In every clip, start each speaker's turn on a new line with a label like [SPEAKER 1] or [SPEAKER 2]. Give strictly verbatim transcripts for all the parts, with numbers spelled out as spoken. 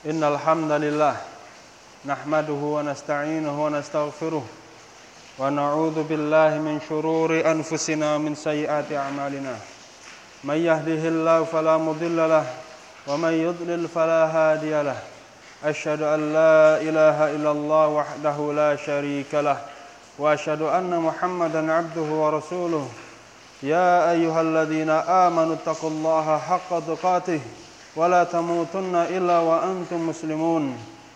[SPEAKER 1] Innal hamdalillah nahmaduhu wa nasta'inuhu wa nastaghfiruh wa na'udzu billahi min shururi anfusina min sayyiati a'malina. May yahdihillahu fala mudilla lahu wa may yudlil fala hadiya lahu. Asyhadu an la ilaha illallah wahdahu la syarika lahu wa asyhadu anna Muhammadan 'abduhu wa rasuluh. Ya ayyuhalladzina amanu taqullaha haqqa tuqatih wa la tamutunna illa wa antum muslimun.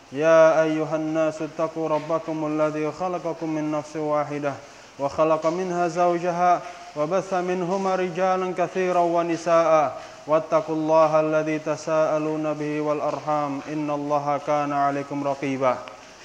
[SPEAKER 1] Ya ayyuhan nasu taqu rabbakumul ladzi khalaqakum min nafsin wahidah wa khalaqa minha zawjaha wa batha minhuma rijalan katsiran wa nisaa'a wattaqullaha alladzi tasaaluna bihi wal arham innallaha kana 'alaikum raqiba.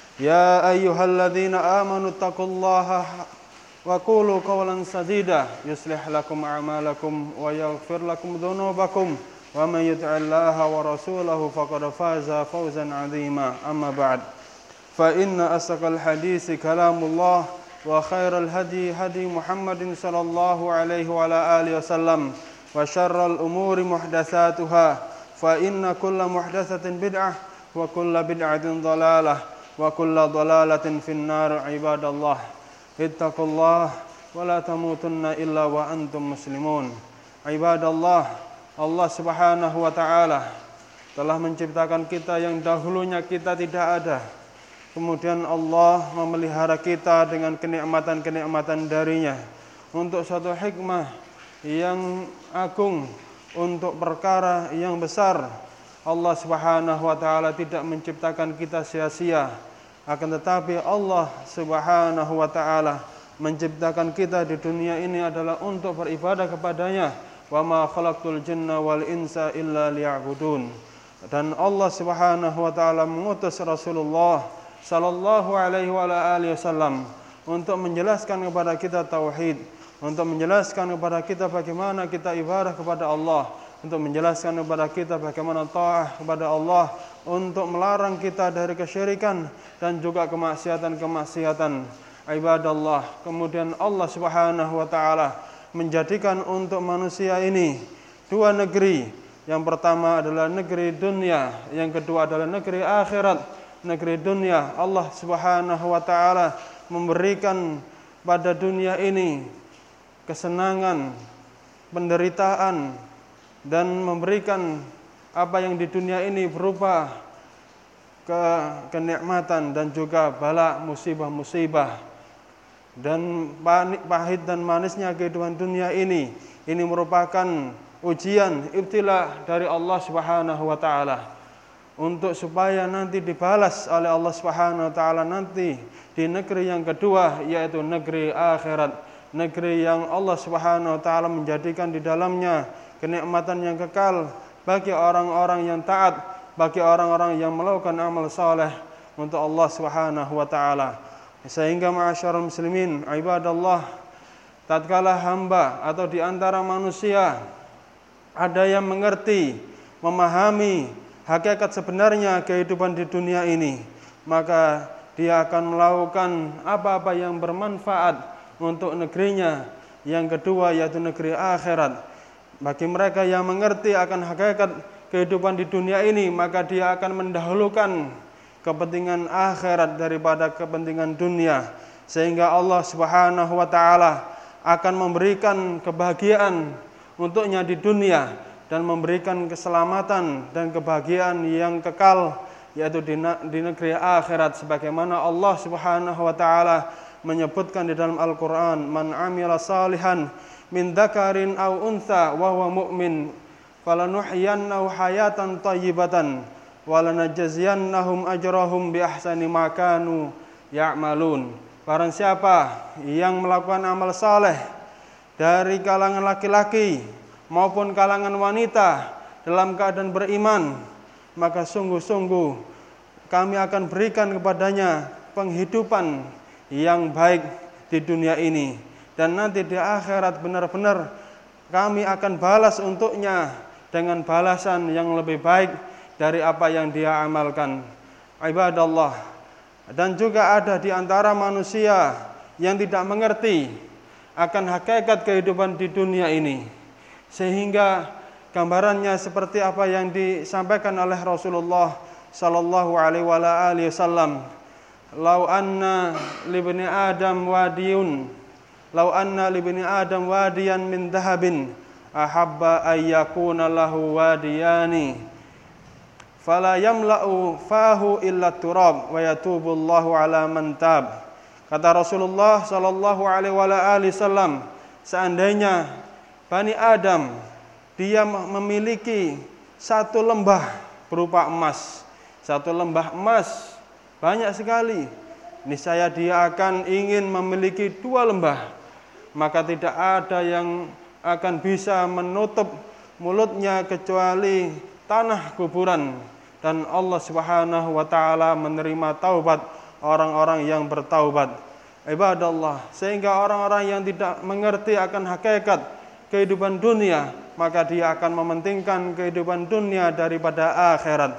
[SPEAKER 1] Ya ayyuhalladzina amanu taqullaha wa qulu qawlan sadida yuslih lakum a'malakum wa yaghfir lakum dhunubakum wa man yuti'illaha wa rasulahu faqad faza fawzan 'azima. Amma ba'd. Fa inna asdaqal haditsi kalamullah wa khairal hadi hadi Muhammadin sallallahu alaihi wa ala alihi wasallam wa syarral umuri muhdatsatuha fa inna kulla muhdatsatin bid'ah wa kulla bid'atin dhalalah wa kulla dhalalatin finnar. Ibadallah, ittaqullah wa la tamutunna illa wa antum muslimun. Ibadallah, Allah Subhanahu wa ta'ala telah menciptakan kita yang dahulunya kita tidak ada. Kemudian Allah memelihara kita dengan kenikmatan-kenikmatan darinya untuk suatu hikmah yang agung, untuk perkara yang besar. Allah Subhanahu wa ta'ala tidak menciptakan kita sia-sia, akan tetapi Allah Subhanahu wa ta'ala menciptakan kita di dunia ini adalah untuk beribadah kepadanya. Wa ma khalaqtul jinna wal insa illa liya'budun. Dan Allah Subhanahu wa ta'ala mengutus Rasulullah sallallahu alaihi wa alihi wasallam untuk menjelaskan kepada kita tauhid, untuk menjelaskan kepada kita bagaimana kita ibadah kepada Allah, untuk menjelaskan kepada kita bagaimana taat kepada Allah, untuk melarang kita dari kesyirikan dan juga kemaksiatan-kemaksiatan. Ibadallah, kemudian Allah Subhanahu wa ta'ala menjadikan untuk manusia ini dua negeri. Yang pertama adalah negeri dunia, yang kedua adalah negeri akhirat. Negeri dunia, Allah Subhanahu wa ta'ala memberikan pada dunia ini kesenangan, penderitaan, dan memberikan apa yang di dunia ini berupa ke kenikmatan dan juga bala musibah-musibah. Dan pahit dan manisnya kehidupan dunia ini, ini merupakan ujian, ibtila dari Allah Subhanahu wa ta'ala, untuk supaya nanti dibalas oleh Allah Subhanahu wa ta'ala nanti di negeri yang kedua, yaitu negeri akhirat, negeri yang Allah Subhanahu wa ta'ala menjadikan di dalamnya kenikmatan yang kekal bagi orang-orang yang taat, bagi orang-orang yang melakukan amal saleh untuk Allah Subhanahu wa ta'ala. Sehingga ma'asyarul muslimin, ibadallah, tatkala hamba atau di antara manusia ada yang mengerti, memahami hakikat sebenarnya kehidupan di dunia ini, maka dia akan melakukan apa-apa yang bermanfaat untuk negerinya yang kedua, yaitu negeri akhirat. Bagi mereka yang mengerti akan hakikat kehidupan di dunia ini, maka dia akan mendahulukan kepentingan akhirat daripada kepentingan dunia, sehingga Allah Subhanahu wa ta'ala akan memberikan kebahagiaan untuknya di dunia dan memberikan keselamatan dan kebahagiaan yang kekal, yaitu di, di negeri akhirat, sebagaimana Allah Subhanahu wa ta'ala menyebutkan di dalam Al-Qur'an, man amila salihan min dzakarin aw untha wa huwa mu'min falanuhyiyannahu hayatan thayyibatan walanajziyannahum ajrahum bi ahsani ma kanu ya'malun. Barang siapa yang melakukan amal saleh dari kalangan laki-laki maupun kalangan wanita dalam keadaan beriman, maka sungguh-sungguh kami akan berikan kepadanya penghidupan yang baik di dunia ini, dan nanti di akhirat benar-benar kami akan balas untuknya dengan balasan yang lebih baik dari apa yang dia amalkan. Ibadallah, dan juga ada di antara manusia yang tidak mengerti akan hakikat kehidupan di dunia ini, sehingga gambarannya seperti apa yang disampaikan oleh Rasulullah sallallahu alaihi wa alihi wasallam, "Lau anna libni Adam wadiyun, lau anna libni Adam wadiyan min dhahabin, ahabba ayyakuna lahu wadiyani, fala yamla'u fahu illa turab wa yatubu Allahu ala man tab." Kata Rasulullah sallallahu alaihi wasallam, seandainya Bani Adam dia memiliki satu lembah berupa emas, satu lembah emas banyak sekali, niscaya dia akan ingin memiliki dua lembah, maka tidak ada yang akan bisa menutup mulutnya kecuali tanah kuburan, dan Allah Subhanahu wa taala menerima taubat orang-orang yang bertaubat. Ibadallah, sehingga orang-orang yang tidak mengerti akan hakikat kehidupan dunia, maka dia akan mementingkan kehidupan dunia daripada akhirat.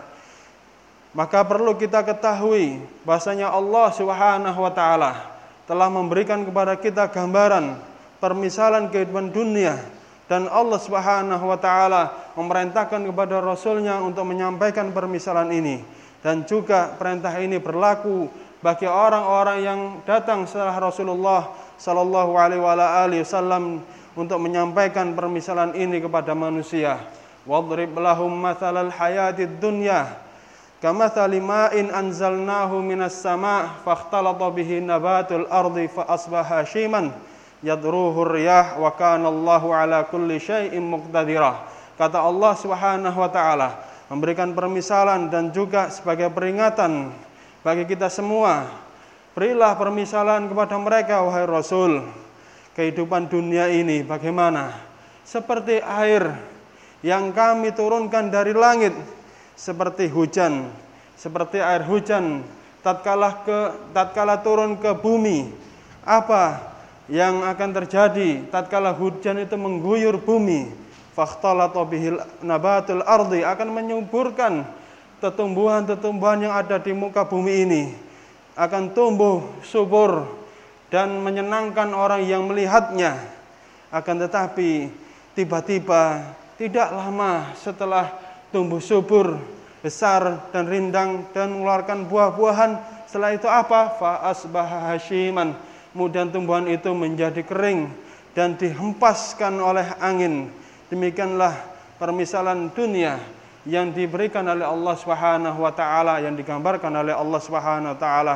[SPEAKER 1] Maka perlu kita ketahui bahasanya Allah Subhanahu wa taala telah memberikan kepada kita gambaran permisalan kehidupan dunia, dan Allah Subhanahu wa taala memerintahkan kepada Rasulnya untuk menyampaikan permisalan ini, dan juga perintah ini berlaku bagi orang-orang yang datang setelah Rasulullah sallallahu alaihi wasallam untuk menyampaikan permisalan ini kepada manusia. Wadrib lahum mathalal hayatid dunya kamathali ma'in anzalnahu minas sama' fakhtalata bihi nabatul ardi fa asbaha hashiman yadruhu riyah wa kana Allahu ala kulli syai'in muqtadira. Kata Allah Subhanahu wa taala memberikan permisalan dan juga sebagai peringatan bagi kita semua. Berilah permisalan kepada mereka, wahai Rasul. Kehidupan dunia ini bagaimana? Seperti air yang kami turunkan dari langit, seperti hujan, seperti air hujan tatkala ke tatkala turun ke bumi. Apa yang akan terjadi tatkala hujan itu mengguyur bumi? Fakhtalata bihil nabatul ardi, akan menyuburkan tumbuhan-tumbuhan yang ada di muka bumi ini, akan tumbuh subur dan menyenangkan orang yang melihatnya. Akan tetapi tiba-tiba tidak lama setelah tumbuh subur, besar dan rindang dan mengeluarkan buah-buahan, setelah itu apa? Fa asbaha hashiman, kemudian tumbuhan itu menjadi kering dan dihempaskan oleh angin. Demikianlah permisalan dunia yang diberikan oleh Allah Subhanahu wa taala, yang digambarkan oleh Allah Subhanahu wa taala.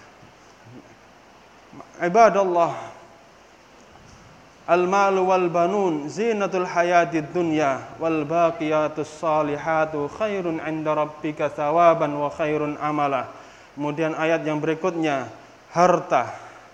[SPEAKER 1] Ibadallah, al-malu wal banun zinatul hayatid dunya wal baqiyatus salihatu khairun 'inda rabbika thawaban wa khairun amala. Kemudian ayat yang berikutnya, harta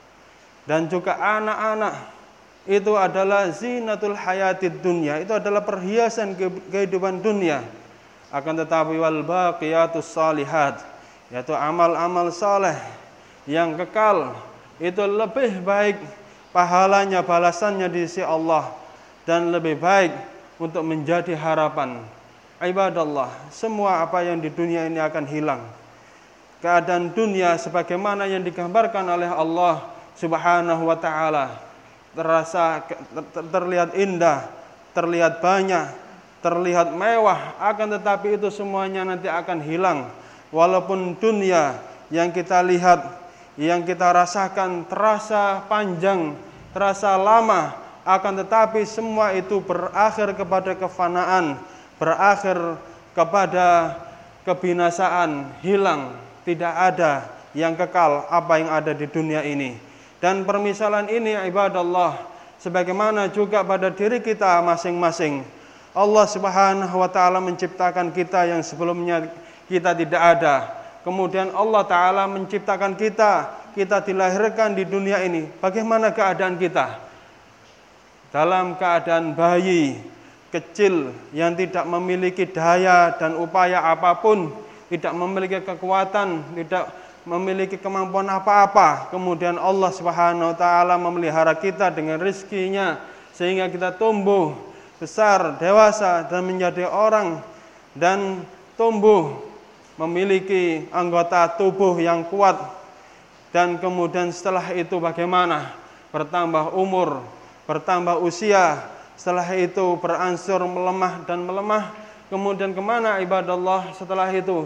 [SPEAKER 1] dan juga anak-anak itu adalah zinatul hayatid dunya, itu adalah perhiasan kehidupan dunia. Akan tetapi wal baqiyatus salihat, yaitu amal-amal saleh yang kekal, itu lebih baik pahalanya, balasannya di sisi Allah, dan lebih baik untuk menjadi harapan. Ibadallah, semua apa yang di dunia ini akan hilang. Keadaan dunia sebagaimana yang digambarkan oleh Allah Subhanahu wa taala terasa terlihat indah, terlihat banyak, terlihat mewah, akan tetapi itu semuanya nanti akan hilang. Walaupun dunia yang kita lihat, yang kita rasakan terasa panjang, terasa lama, akan tetapi semua itu berakhir kepada kefanaan, berakhir kepada kebinasaan, hilang. Tidak ada yang kekal apa yang ada di dunia ini. Dan permisalan ini ibadallah, sebagaimana juga pada diri kita masing-masing. Allah Subhanahu wa taala menciptakan kita yang sebelumnya kita tidak ada. Kemudian Allah taala menciptakan kita, kita dilahirkan di dunia ini. Bagaimana keadaan kita? Dalam keadaan bayi kecil yang tidak memiliki daya dan upaya apapun, tidak memiliki kekuatan, tidak memiliki kemampuan apa-apa. Kemudian Allah Subhanahu wa taala memelihara kita dengan rizkinya, sehingga kita tumbuh besar, dewasa, dan menjadi orang, dan tumbuh memiliki anggota tubuh yang kuat. Dan kemudian setelah itu bagaimana? Bertambah umur, bertambah usia, setelah itu berangsur melemah dan melemah. Kemudian kemana ibadallah setelah itu?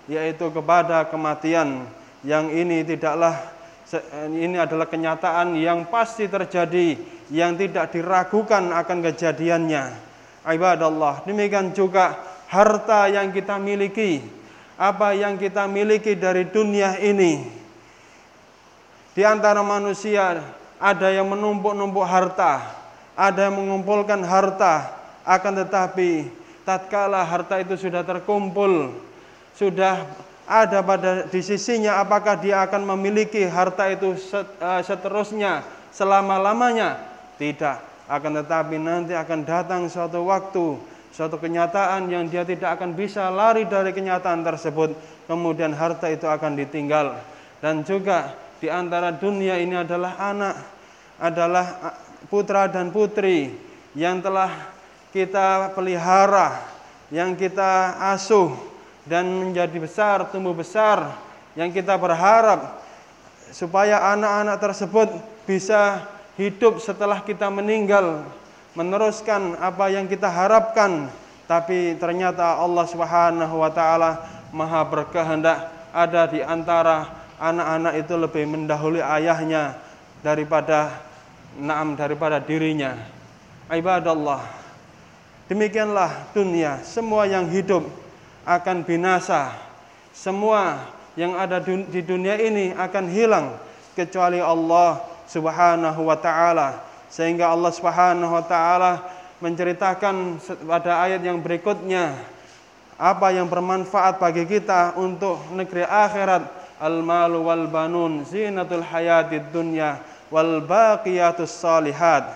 [SPEAKER 1] yaitu kepada kematian. Yang ini tidaklah ini adalah kenyataan yang pasti terjadi, yang tidak diragukan akan kejadiannya. Ibadallah, demikian juga harta yang kita miliki, apa yang kita miliki dari dunia ini. Di antara manusia ada yang menumpuk-numpuk harta, ada yang mengumpulkan harta, akan tetapi tatkala harta itu sudah terkumpul, sudah ada pada di sisinya, apakah dia akan memiliki harta itu seterusnya selama-lamanya? Tidak. Akan tetapi nanti akan datang suatu waktu, suatu kenyataan yang dia tidak akan bisa lari dari kenyataan tersebut. Kemudian harta itu akan ditinggal. Dan juga di antara dunia ini adalah anak, adalah putra dan putri yang telah kita pelihara, yang kita asuh dan menjadi besar, tumbuh besar, yang kita berharap supaya anak-anak tersebut bisa hidup setelah kita meninggal, meneruskan apa yang kita harapkan. Tapi ternyata Allah Subhanahu wa taala Maha berkehendak, ada di antara anak-anak itu lebih mendahului ayahnya daripada naam daripada dirinya. Ibadallah, demikianlah dunia, semua yang hidup akan binasa. Semua yang ada di dunia ini akan hilang kecuali Allah Subhanahu wa ta'ala. Sehingga Allah Subhanahu wa ta'ala menceritakan pada ayat yang berikutnya apa yang bermanfaat bagi kita untuk negeri akhirat. Al-malu wal banun zinatul hayatid dunya wal baqiyatus salihat.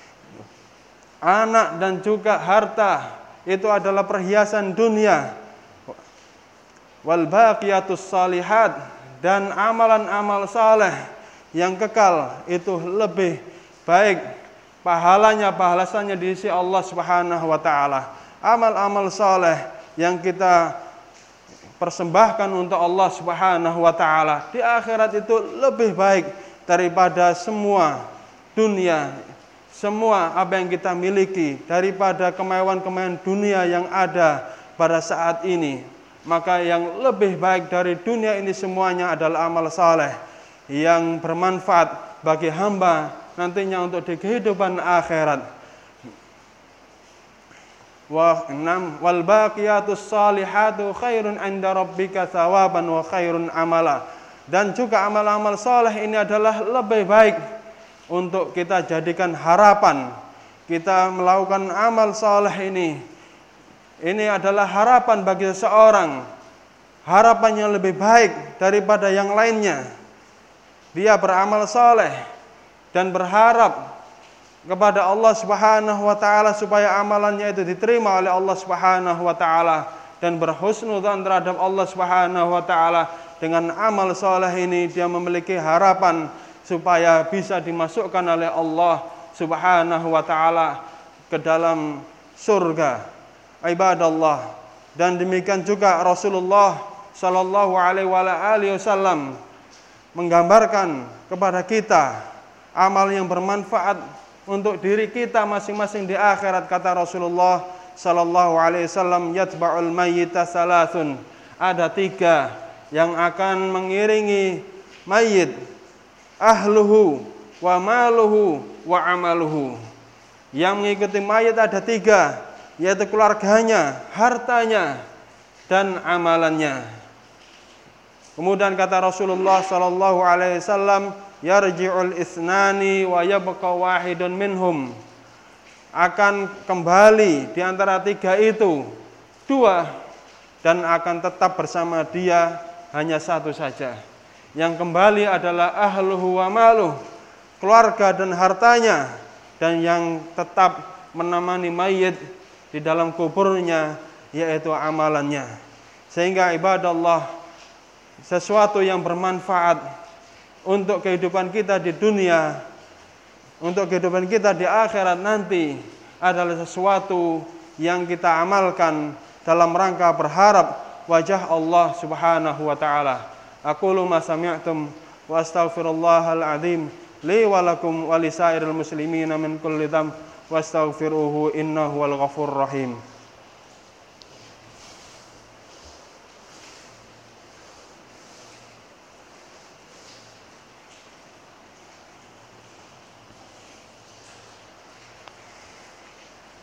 [SPEAKER 1] Anak dan juga harta itu adalah perhiasan dunia. Wal baqiyatus salihat, dan amalan-amal saleh yang kekal itu lebih baik pahalanya, balasannya di sisi Allah Subhanahu wa taala. Amal-amal saleh yang kita persembahkan untuk Allah Subhanahu wa taala di akhirat itu lebih baik daripada semua dunia, semua apa yang kita miliki, daripada kemewahan-kemewahan dunia yang ada pada saat ini. Maka yang lebih baik dari dunia ini semuanya adalah amal saleh yang bermanfaat bagi hamba nantinya untuk di kehidupan akhirat. Wa enam wal baqiyatus salihatu khairun 'inda rabbika thawaban wa khairun amala. Dan juga amal-amal saleh ini adalah lebih baik untuk kita jadikan harapan. Kita melakukan amal saleh ini, ini adalah harapan bagi seseorang, harapan yang lebih baik daripada yang lainnya. Dia beramal saleh dan berharap kepada Allah Subhanahu wa taala supaya amalannya itu diterima oleh Allah Subhanahu wa taala, dan berhusnudzan terhadap Allah Subhanahu wa taala. Dengan amal saleh ini dia memiliki harapan supaya bisa dimasukkan oleh Allah Subhanahu wa taala ke dalam surga. Ibadallah, dan demikian juga Rasulullah sallallahu alaihi wasallam menggambarkan kepada kita amal yang bermanfaat untuk diri kita masing-masing di akhirat. Kata Rasulullah sallallahu alaihi wasallam, yatba'ul mayyita salasun. Ada tiga yang akan mengiringi mayit, ahluhu wa maluhu wa amaluhu. Yang mengikuti mayit ada tiga, yaitu keluarganya, hartanya, dan amalannya. Kemudian kata Rasulullah sallallahu alaihi wasallam, yarji'ul isnani wa yabqa wahidun minhum. Akan kembali di antara tiga itu dua, dan akan tetap bersama dia hanya satu saja. Yang kembali adalah ahluhu wa maluh, keluarga dan hartanya, dan yang tetap menemani mayit di dalam kuburnya yaitu amalannya. Sehingga ibadallah, sesuatu yang bermanfaat untuk kehidupan kita di dunia, untuk kehidupan kita di akhirat nanti adalah sesuatu yang kita amalkan dalam rangka berharap wajah Allah Subhanahu wa taala. Aqulu ma sami'tum wa astaghfirullahal azim li wa lakum wa lisairil muslimin min kulli dzamb wastaghfiruhu innahu wal ghafurur rahim.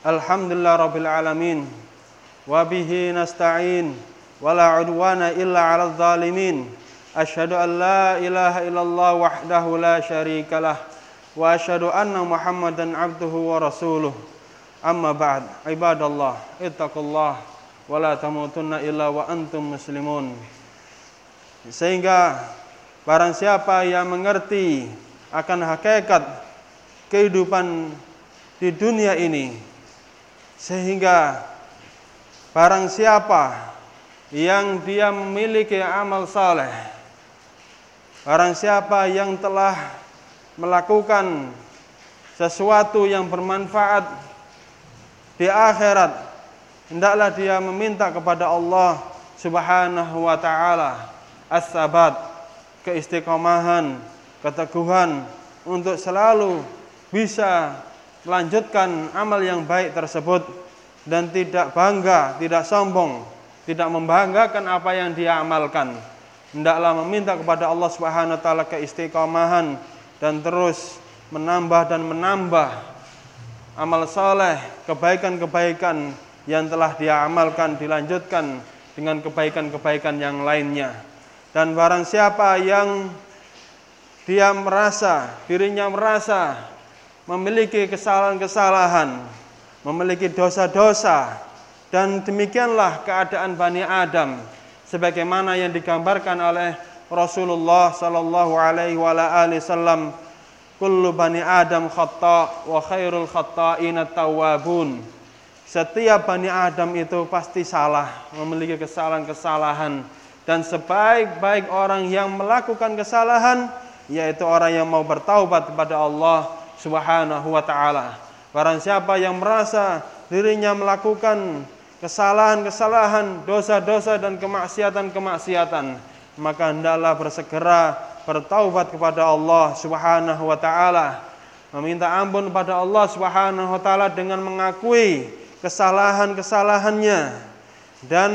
[SPEAKER 1] Alhamdulillah rabbil alamin. Wa bihi nasta'in. Wa la udwana illa 'alal zalimin. Asyhadu an la ilaha illallah wahdahu la syarikalah. Wa asyhadu anna Muhammadan abduhu wa rasuluh. Amma ba'd. Ibadallah, ittaqullah wa la tamutunna illa wa antum muslimun. Sehingga barang siapa yang mengerti akan hakikat kehidupan di dunia ini, sehingga barang siapa yang dia memiliki amal saleh, barang siapa yang telah melakukan sesuatu yang bermanfaat di akhirat, hendaklah dia meminta kepada Allah Subhanahu wa taala as-sabat, keistiqomahan, keteguhan untuk selalu bisa melanjutkan amal yang baik tersebut dan tidak bangga, tidak sombong, tidak membanggakan apa yang dia amalkan. Hendaklah meminta kepada Allah Subhanahu wa taala keistiqomahan dan terus menambah dan menambah amal saleh, kebaikan-kebaikan yang telah dia amalkan dilanjutkan dengan kebaikan-kebaikan yang lainnya. Dan barang siapa yang dia merasa, dirinya merasa memiliki kesalahan-kesalahan, memiliki dosa-dosa, dan demikianlah keadaan Bani Adam sebagaimana yang digambarkan oleh Rasulullah sallallahu alaihi wasallam, kullu bani Adam khata' wa khairul khata'ina tawwabun. Setiap Bani Adam itu pasti salah, memiliki kesalahan-kesalahan, dan sebaik-baik orang yang melakukan kesalahan yaitu orang yang mau bertaubat kepada Allah Subhanahu wa taala. Barang siapa yang merasa dirinya melakukan kesalahan-kesalahan, dosa-dosa dan kemaksiatan-kemaksiatan, maka hendaklah bersegera bertaubat kepada Allah Subhanahu wa taala, meminta ampun kepada Allah Subhanahu wa taala dengan mengakui kesalahan-kesalahannya dan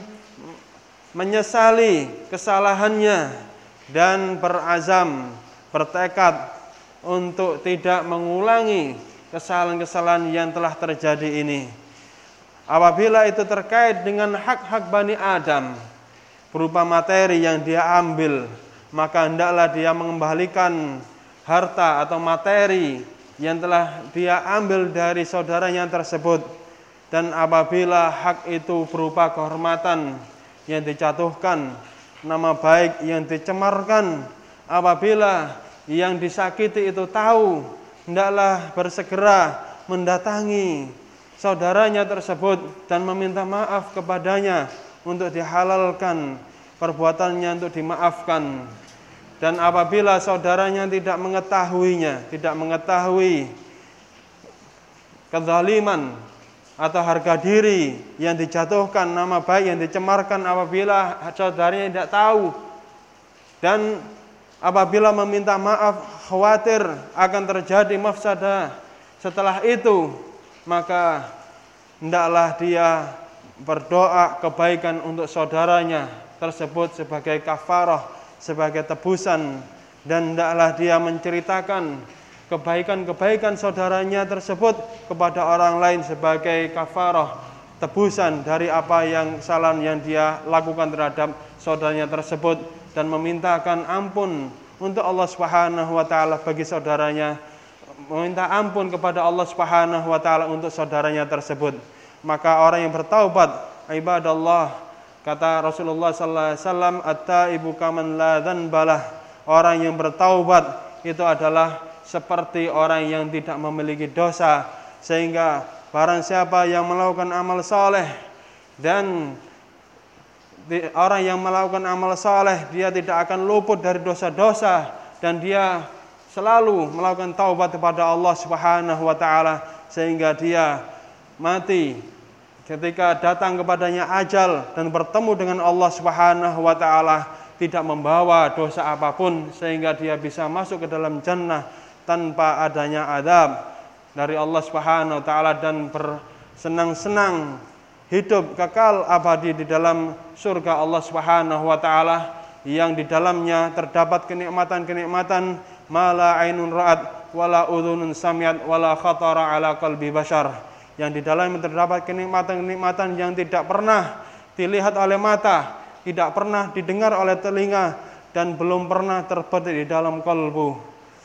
[SPEAKER 1] menyesali kesalahannya dan berazam, bertekad untuk tidak mengulangi kesalahan-kesalahan yang telah terjadi ini. Apabila itu terkait dengan hak-hak Bani Adam berupa materi yang dia ambil, maka hendaklah dia mengembalikan harta atau materi yang telah dia ambil dari saudaranya tersebut. Dan apabila hak itu berupa kehormatan yang dijatuhkan, nama baik yang dicemarkan, apabila yang disakiti itu tahu, hendaklah bersegera mendatangi saudaranya tersebut dan meminta maaf kepadanya untuk dihalalkan perbuatannya, untuk dimaafkan. Dan apabila saudaranya tidak mengetahuinya, tidak mengetahui kezaliman atau harga diri yang dijatuhkan, nama baik yang dicemarkan, apabila saudaranya tidak tahu dan apabila meminta maaf khawatir akan terjadi mafsadah setelah itu, maka hendaklah dia berdoa kebaikan untuk saudaranya tersebut sebagai kafarah, sebagai tebusan, dan hendaklah dia menceritakan kebaikan-kebaikan saudaranya tersebut kepada orang lain sebagai kafarah, tebusan dari apa yang salah yang dia lakukan terhadap saudaranya tersebut, dan memintakan ampun untuk Allah Subhanahu wa taala bagi saudaranya, meminta ampun kepada Allah Subhanahu wa taala untuk saudaranya tersebut. Maka orang yang bertaubat, ibadallah, kata Rasulullah sallallahu alaihi wasallam, at-taibu kaman la dzanbalah. Orang yang bertaubat itu adalah seperti orang yang tidak memiliki dosa. Sehingga barang siapa yang melakukan amal saleh, dan orang yang melakukan amal saleh, dia tidak akan luput dari dosa-dosa, dan dia selalu melakukan taubat kepada Allah Subhanahu wa taala, sehingga dia mati ketika datang kepadanya ajal dan bertemu dengan Allah Subhanahu wa taala tidak membawa dosa apapun, sehingga dia bisa masuk ke dalam jannah tanpa adanya azab dari Allah Subhanahu wa taala dan bersenang-senang hidup kekal abadi di dalam surga Allah Subhanahu wa taala, yang di dalamnya terdapat kenikmatan-kenikmatan mala ainun ra'at wala udhunun samiat wala khatara ala qalbi bashar, yang di dalamnya terdapat kenikmatan-kenikmatan yang tidak pernah dilihat oleh mata, tidak pernah didengar oleh telinga, dan belum pernah terbetik di dalam kalbu.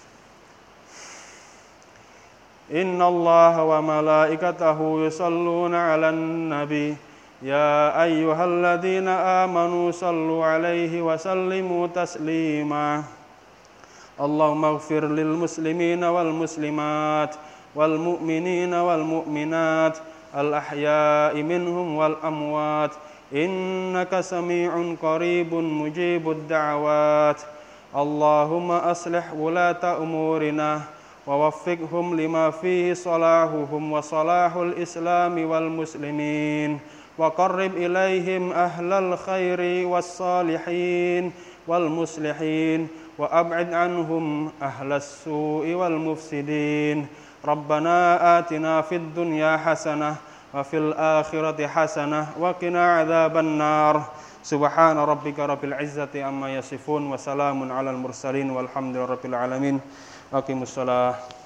[SPEAKER 1] Inna Allah wa malaikatahu yusalluna 'alan nabi ya ayyuhalladzina amanu sallu 'alaihi wa sallimu taslima. Allahumma ighfir lil muslimina wal muslimat wal mu'minina wal mu'minat al ahya'i minhum wal amwat innaka sami'un qaribun mujibud da'awat. Allahumma aslih wulata umurina wa waffiqhum lima fihi salahuhum wa salahul islami wal muslimin wa qarrib ilaihim ahlal khairi was salihin wal muslihin wa ab'id anhum ahlas su'i wal mufsidin. Rabbana atina fid dunya hasanah wa fil akhirati hasanah wa qina adzaban nar. Subhana rabbika rabbil izzati amma yasifun wa salamun alal mursalin walhamdulillahi rabbil alamin. Aqimussalah.